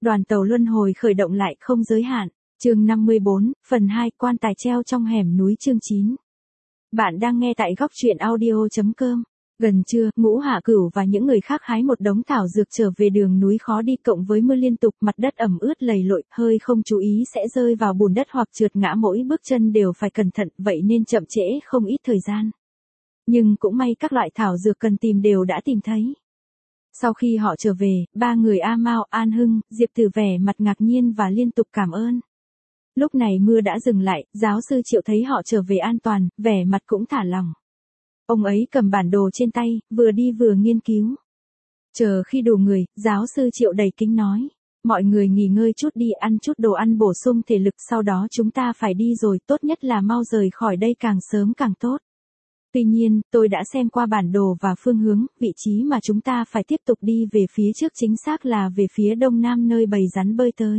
Đoàn tàu luân hồi khởi động lại không giới hạn. Chương 54, phần 2, quan tài treo trong hẻm núi chương 9. Bạn đang nghe tại góc truyện audio.com. Gần trưa, Ngũ Hạ Cửu và những người khác hái một đống thảo dược trở về đường núi khó đi cộng với mưa liên tục, mặt đất ẩm ướt lầy lội, hơi không chú ý sẽ rơi vào bùn đất hoặc trượt ngã, mỗi bước chân đều phải cẩn thận, vậy nên chậm trễ không ít thời gian. Nhưng cũng may các loại thảo dược cần tìm đều đã tìm thấy. Sau khi họ trở về, ba người A Mao, An Hưng, Diệp Tử vẻ mặt ngạc nhiên và liên tục cảm ơn. Lúc này mưa đã dừng lại, giáo sư Triệu thấy họ trở về an toàn, vẻ mặt cũng thả lỏng. Ông ấy cầm bản đồ trên tay, vừa đi vừa nghiên cứu. Chờ khi đủ người, giáo sư Triệu đầy kính nói. Mọi người nghỉ ngơi chút đi, ăn chút đồ ăn bổ sung thể lực, sau đó chúng ta phải đi rồi, tốt nhất là mau rời khỏi đây càng sớm càng tốt. Tuy nhiên, tôi đã xem qua bản đồ và phương hướng, vị trí mà chúng ta phải tiếp tục đi về phía trước chính xác là về phía đông nam nơi bầy rắn bơi tới.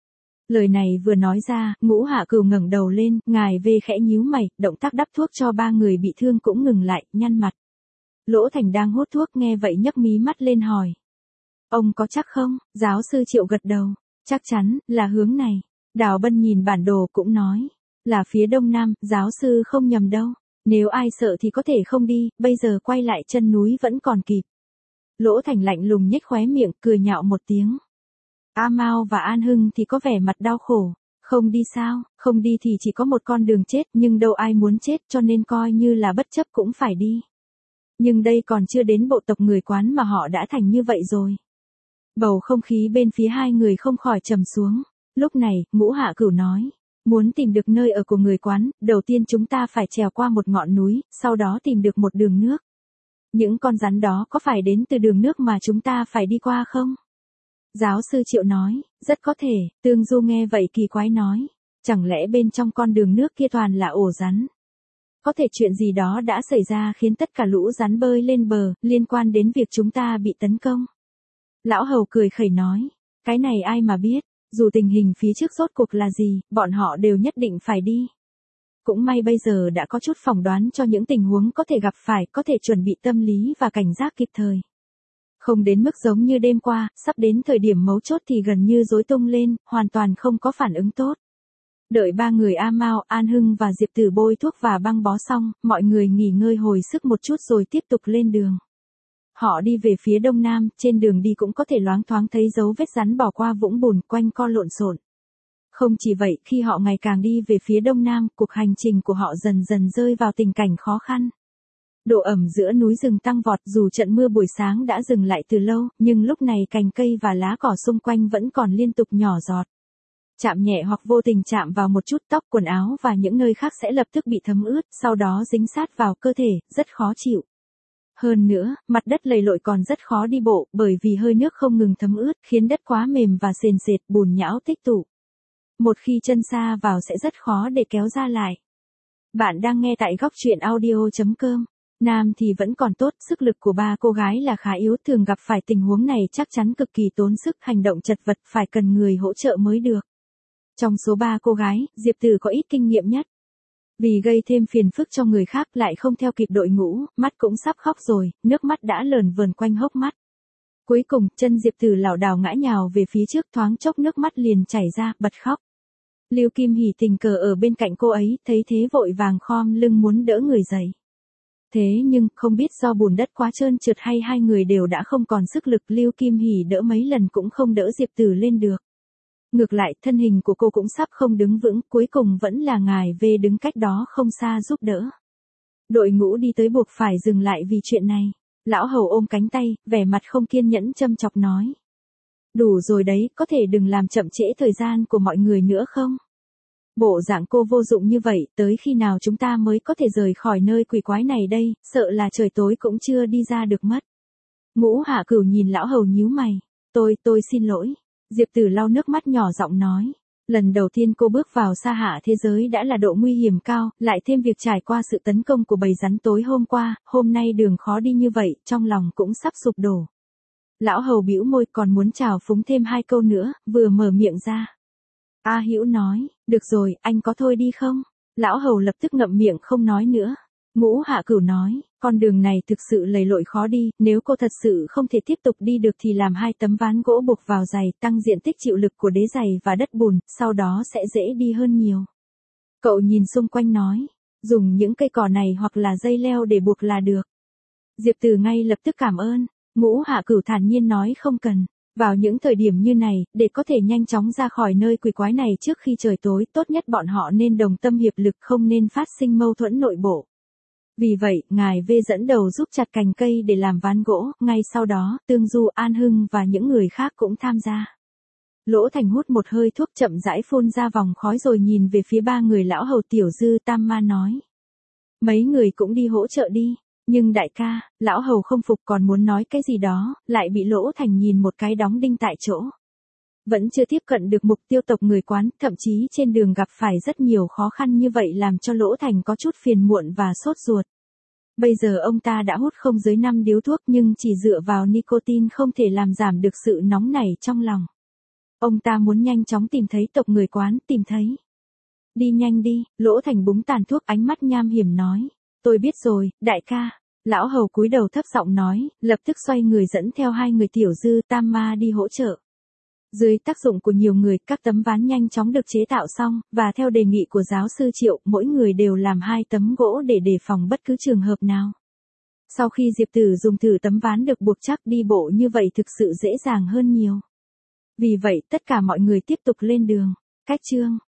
Lời này vừa nói ra, Ngũ Hạ Cửu ngẩng đầu lên, ngài về khẽ nhíu mày, động tác đắp thuốc cho ba người bị thương cũng ngừng lại, nhăn mặt. Lỗ Thành đang hút thuốc nghe vậy nhấc mí mắt lên hỏi. Ông có chắc không? Giáo sư Triệu gật đầu. Chắc chắn, là hướng này. Đào Bân nhìn bản đồ cũng nói. Là phía đông nam, giáo sư không nhầm đâu. Nếu ai sợ thì có thể không đi, bây giờ quay lại chân núi vẫn còn kịp. Lỗ Thành lạnh lùng nhếch khóe miệng, cười nhạo một tiếng. A Mao và An Hưng thì có vẻ mặt đau khổ. Không đi sao? Không đi thì chỉ có một con đường chết, nhưng đâu ai muốn chết, cho nên coi như là bất chấp cũng phải đi. Nhưng đây còn chưa đến bộ tộc người Quán mà họ đã thành như vậy rồi. Bầu không khí bên phía hai người không khỏi trầm xuống. Lúc này, Ngũ Hạ Cửu nói. Muốn tìm được nơi ở của người Quán, đầu tiên chúng ta phải trèo qua một ngọn núi, sau đó tìm được một đường nước. Những con rắn đó có phải đến từ đường nước mà chúng ta phải đi qua không? Giáo sư Triệu nói, rất có thể. Tương Du nghe vậy kỳ quái nói. Chẳng lẽ bên trong con đường nước kia toàn là ổ rắn? Có thể chuyện gì đó đã xảy ra khiến tất cả lũ rắn bơi lên bờ, liên quan đến việc chúng ta bị tấn công. Lão Hầu cười khẩy nói, cái này ai mà biết, dù tình hình phía trước rốt cuộc là gì, bọn họ đều nhất định phải đi. Cũng may bây giờ đã có chút phỏng đoán cho những tình huống có thể gặp phải, có thể chuẩn bị tâm lý và cảnh giác kịp thời. Không đến mức giống như đêm qua, sắp đến thời điểm mấu chốt thì gần như rối tung lên, hoàn toàn không có phản ứng tốt. Đợi ba người A Mao, An Hưng và Diệp Tử bôi thuốc và băng bó xong, mọi người nghỉ ngơi hồi sức một chút rồi tiếp tục lên đường. Họ đi về phía đông nam, trên đường đi cũng có thể loáng thoáng thấy dấu vết rắn bỏ qua vũng bùn quanh co lộn xộn. Không chỉ vậy, khi họ ngày càng đi về phía đông nam, cuộc hành trình của họ dần dần rơi vào tình cảnh khó khăn. Độ ẩm giữa núi rừng tăng vọt, dù trận mưa buổi sáng đã dừng lại từ lâu, nhưng lúc này cành cây và lá cỏ xung quanh vẫn còn liên tục nhỏ giọt. Chạm nhẹ hoặc vô tình chạm vào một chút tóc, quần áo và những nơi khác sẽ lập tức bị thấm ướt, sau đó dính sát vào cơ thể, rất khó chịu. Hơn nữa, mặt đất lầy lội còn rất khó đi bộ, bởi vì hơi nước không ngừng thấm ướt, khiến đất quá mềm và sền sệt, bùn nhão tích tụ. Một khi chân sa vào sẽ rất khó để kéo ra lại. Bạn đang nghe tại góc truyện audio.com. Nam thì vẫn còn tốt, sức lực của ba cô gái là khá yếu, thường gặp phải tình huống này chắc chắn cực kỳ tốn sức, hành động chật vật, phải cần người hỗ trợ mới được. Trong số ba cô gái, Diệp Tử có ít kinh nghiệm nhất. Vì gây thêm phiền phức cho người khác lại không theo kịp đội ngũ, mắt cũng sắp khóc rồi, nước mắt đã lờn vờn quanh hốc mắt. Cuối cùng, chân Diệp Tử lảo đảo ngã nhào về phía trước, thoáng chốc nước mắt liền chảy ra, bật khóc. Lưu Kim Hỉ tình cờ ở bên cạnh cô ấy, thấy thế vội vàng khom lưng muốn đỡ người dậy. Thế nhưng, không biết do bùn đất quá trơn trượt hay hai người đều đã không còn sức lực, Lưu Kim Hỉ đỡ mấy lần cũng không đỡ Diệp Tử lên được. Ngược lại, thân hình của cô cũng sắp không đứng vững, cuối cùng vẫn là ngài về đứng cách đó không xa giúp đỡ. Đội ngũ đi tới buộc phải dừng lại vì chuyện này. Lão Hầu ôm cánh tay, vẻ mặt không kiên nhẫn châm chọc nói. Đủ rồi đấy, có thể đừng làm chậm trễ thời gian của mọi người nữa không? Bộ dạng cô vô dụng như vậy, tới khi nào chúng ta mới có thể rời khỏi nơi quỷ quái này đây, sợ là trời tối cũng chưa đi ra được mất. Ngũ Hạ Cửu nhìn Lão Hầu nhíu mày. Tôi xin lỗi. Diệp Tử lau nước mắt nhỏ giọng nói. Lần đầu tiên cô bước vào sa hạ thế giới đã là độ nguy hiểm cao, lại thêm việc trải qua sự tấn công của bầy rắn tối hôm qua, hôm nay đường khó đi như vậy, trong lòng cũng sắp sụp đổ. Lão Hầu bĩu môi còn muốn chào phúng thêm hai câu nữa, vừa mở miệng ra. A Hữu nói, được rồi, anh có thôi đi không? Lão Hầu lập tức ngậm miệng không nói nữa. Ngũ Hạ Cửu nói, con đường này thực sự lầy lội khó đi, nếu cô thật sự không thể tiếp tục đi được thì làm 2 tấm ván gỗ buộc vào giày, tăng diện tích chịu lực của đế giày và đất bùn, sau đó sẽ dễ đi hơn nhiều. Cậu nhìn xung quanh nói, dùng những cây cỏ này hoặc là dây leo để buộc là được. Diệp Từ ngay lập tức cảm ơn, Ngũ Hạ Cửu thản nhiên nói không cần. Vào những thời điểm như này, để có thể nhanh chóng ra khỏi nơi quỷ quái này trước khi trời tối, tốt nhất bọn họ nên đồng tâm hiệp lực, không nên phát sinh mâu thuẫn nội bộ. Vì vậy, ngài V dẫn đầu giúp chặt cành cây để làm ván gỗ, ngay sau đó, Tương Du, An Hưng và những người khác cũng tham gia. Lỗ Thành hút một hơi thuốc chậm rãi phun ra vòng khói rồi nhìn về phía 3 người lão hầu Tiểu Dư Tam Ma nói. Mấy người cũng đi hỗ trợ đi. Nhưng đại ca, lão hầu không phục còn muốn nói cái gì đó, lại bị Lỗ Thành nhìn một cái đóng đinh tại chỗ. Vẫn chưa tiếp cận được mục tiêu tộc người Quán, thậm chí trên đường gặp phải rất nhiều khó khăn như vậy làm cho Lỗ Thành có chút phiền muộn và sốt ruột. Bây giờ ông ta đã hút không dưới 5 điếu thuốc nhưng chỉ dựa vào nicotine không thể làm giảm được sự nóng nảy trong lòng. Ông ta muốn nhanh chóng tìm thấy tộc người Quán, tìm thấy. Đi nhanh đi, Lỗ Thành búng tàn thuốc, ánh mắt nham hiểm nói. Tôi biết rồi, đại ca. Lão hầu cúi đầu thấp giọng nói, lập tức xoay người dẫn theo 2 người Tiểu Dư Tam Ma đi hỗ trợ. Dưới tác dụng của nhiều người, các tấm ván nhanh chóng được chế tạo xong, và theo đề nghị của giáo sư Triệu, mỗi người đều làm 2 tấm gỗ để đề phòng bất cứ trường hợp nào. Sau khi Diệp Tử dùng thử tấm ván được buộc chắc, đi bộ như vậy thực sự dễ dàng hơn nhiều. Vì vậy, tất cả mọi người tiếp tục lên đường. Cách chương